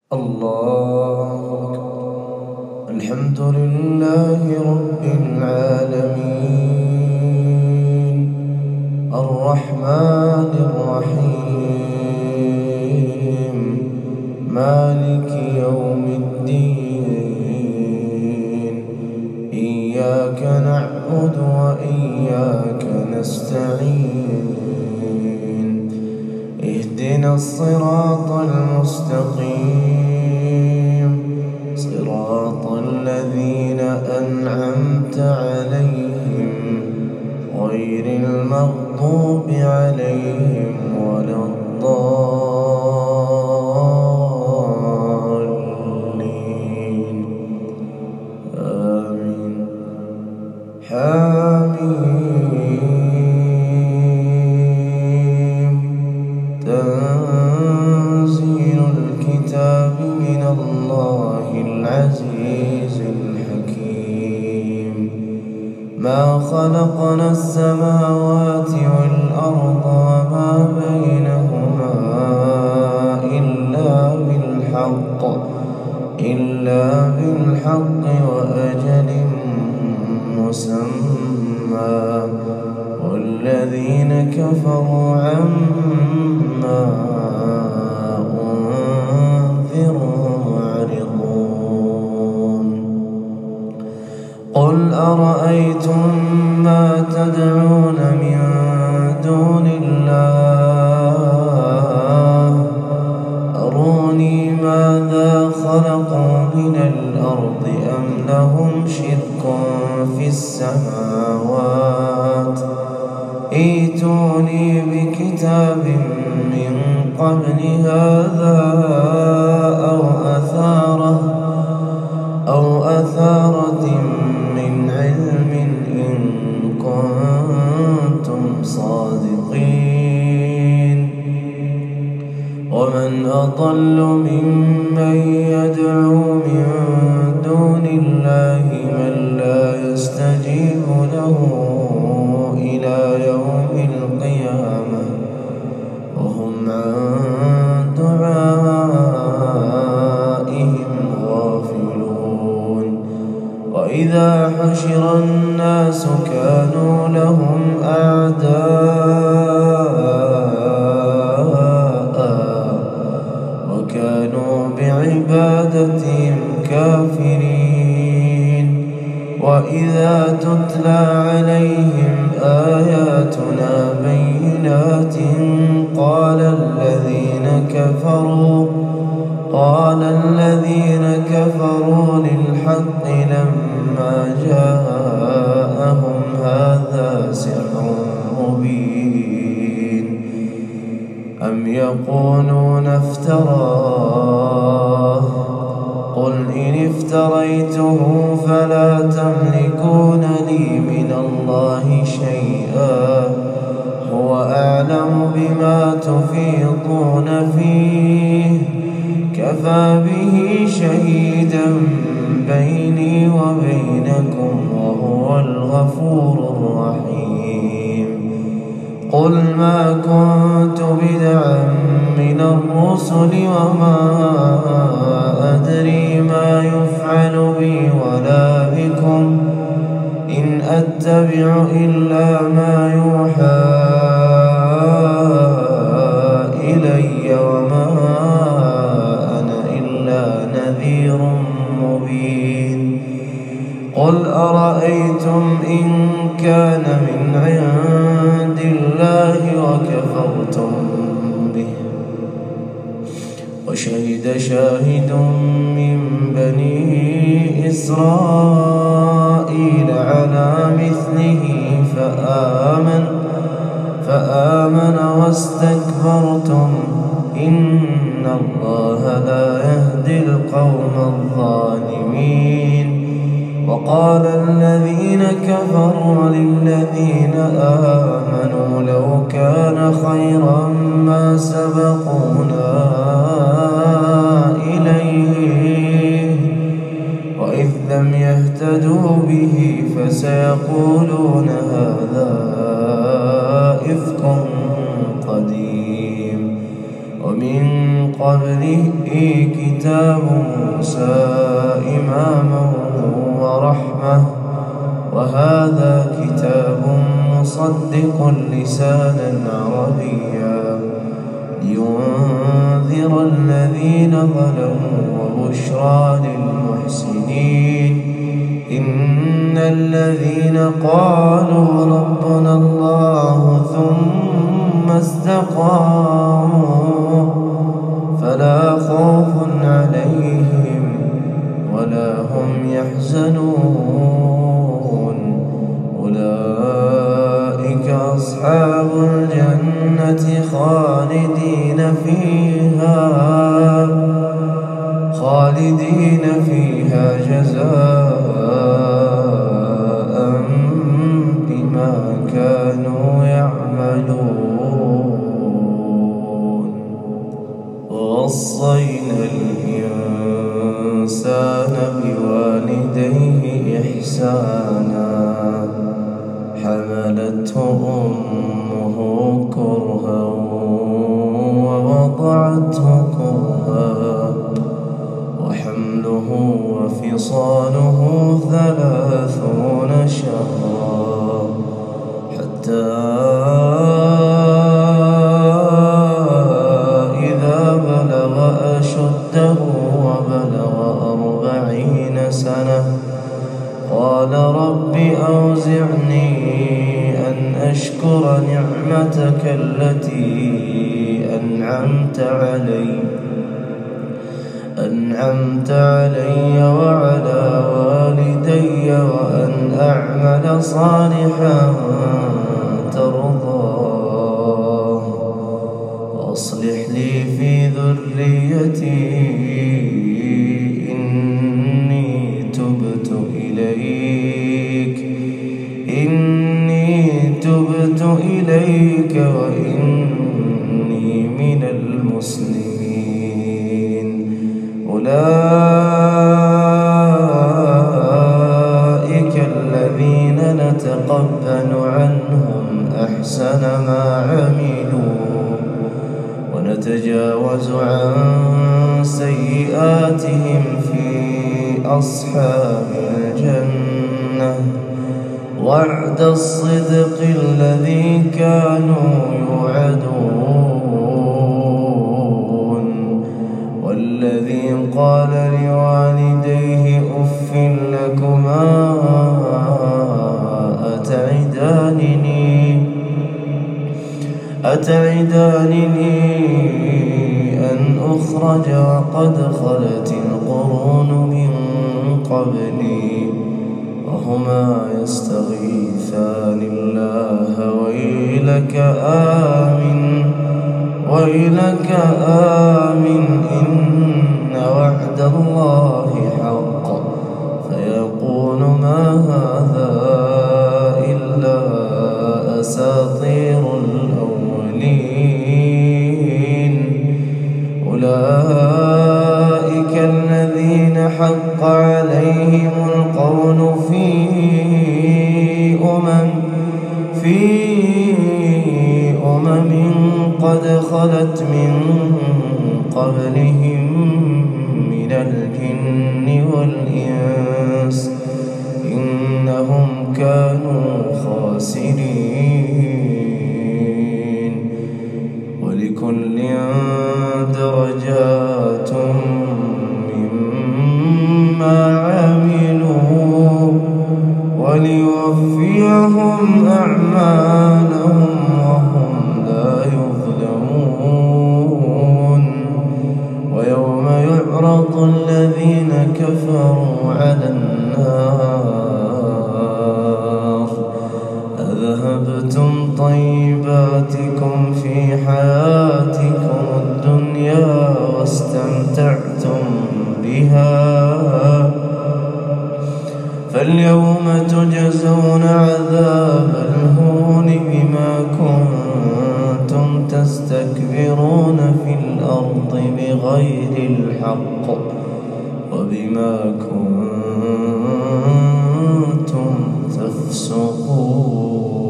الله أكبر. الحمد لله رب العالمين الرحمن الرحيم مالك يوم الدين إياك نعبد وإياك نستعين اهدنا الصراط المستقيم صراط الذين أنعمت عليهم غير المغضوب عليهم ولا الضالين آمين. حميم تنزيل الكتاب من الله العزيز الحكيم ما خلقنا السماوات والأرض وما بينهما إلا بالحق وأجل مسمى والذين كفروا عما أنذروا معرضون. قل أرأيتم ما تدعون من دون الله أروني ماذا خلقوا من الأرض أم لهم شرك في السماوات ائتوني بكتاب من قبل هذا أو أثارة من علم إن كنتم صادقين. ومن أضل ممن يدعو من دون الله من لا يستجيب له إلى يوم القيامة وهم عن دعائهم غافلون. وإذا حشر الناس كانوا لهم أعداء وكانوا بعبادتهم كافرين. وإذا تتلى عليهم آياتنا بينات قال الذين كفروا للحق لما جاءهم هذا سحر مبين أم يقولون افتراه قل إن افتريته فلا تملكون لي من الله شيئا هو أعلم بما تفيضون فيه كفى به شهيدا بيني وبينكم وهو الغفور الرحيم. قل ما كنت بدعا من الرسل وما أدري ما يفعل بي ولا بكم إن أتبع إلا ما يوحى إلي وما أنا إلا نذير مبين. قل أرأيتم إن كان من عند الله وكفرتم به وشهد شاهد من بني إسرائيل على مثله فآمن واستكبرتم إن الله لا يهدي القوم الظالمين. وقال الذين كفروا للذين آمنوا لو كان خيرا ما سبقونا إليه وإذ لم يهتدوا به فسيقولون هذا إفك قديم ومن قبله كتاب موسى إماما ورحمة وهذا كتاب مصدق لسانا عربيا لينذر الذين ظلموا وبشرى للمحسنين إن الذين قالوا ربنا الله ثم استقاموا فلا خوف عليهم ولا هم يحزنون أولئك أصحاب الجنة خالدين فيها جزاء بما كانوا يعملون ووصينا الإنسان بوالديه إحسانا حملته أمه كرها ووضعته كرها وحمله وفصاله 30 شهرا حتى إذا بلغ أشده وبلغ 40 سنة قال رب أوزعني أن أشكر نعمتك التي أنعمت علي وعلى والدي وأن أعمل صالحا ترضاه وأصلح لي في ذريتي إني تبت إليك وإني من المسلمين أولئك الذين نتقبل عنهم أحسن ما عملوا ونتجاوز عن سيئاتهم في أصحاب الجنة وعد الصدق الذي كانوا يوعدون والذي قال لوالديه أف لكما أتعدانني أن أخرج وقد خلت القرون من قبلي وهما يستغيثان الله ويلك آمن إن وعد الله حق فيقول ما هذا إلا أساطير الأولين أولئك الذين حق عليهم القول في أمم قد خلت من قبلهم من الجن والإنس إنهم كانوا خاسرين ولكل درجات مما عملوا وليوفيهم أعمالهم وهم لا يظلمون ويوم يعرض الذين كفروا على النار أذهبتم طيباتكم في حياتكم الدنيا واستمتعتم بها فاليوم تجزون عذاب الهون بما كنتم تستكبرون في الأرض بغير الحق وبما كنتم تفسقون.